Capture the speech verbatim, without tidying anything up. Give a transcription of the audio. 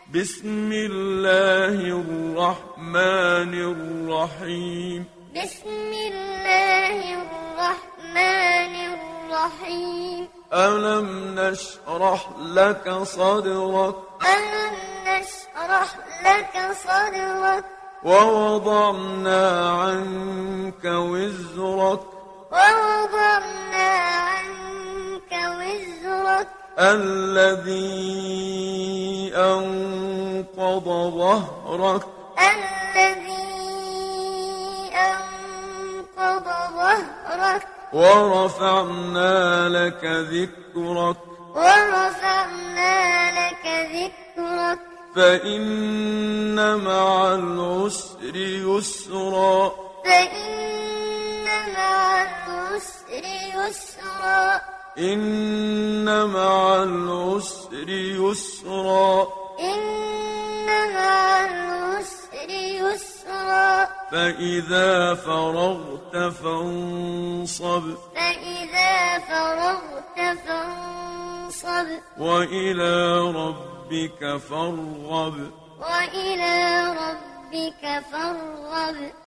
بسم الله الرحمن الرحيم بسم الله الرحمن الرحيم ألم نشرح لك صدرك ألم نشرح لك صدرك ووضعنا عنك وزرك ووضعنا عنك وزرك الذي أنقض ظهرك الذي أنقض ظهرك ورفعنا لك ذكرك ورفعنا لك ذكرك فإن مع العسر يسرا فإن مع العسر يسرا إن مع العسر يسرا إن مع العسر يسرا فإذا فرغت فانصب فإذا فرغت فانصب وإلى ربك فارغب وإلى ربك فارغب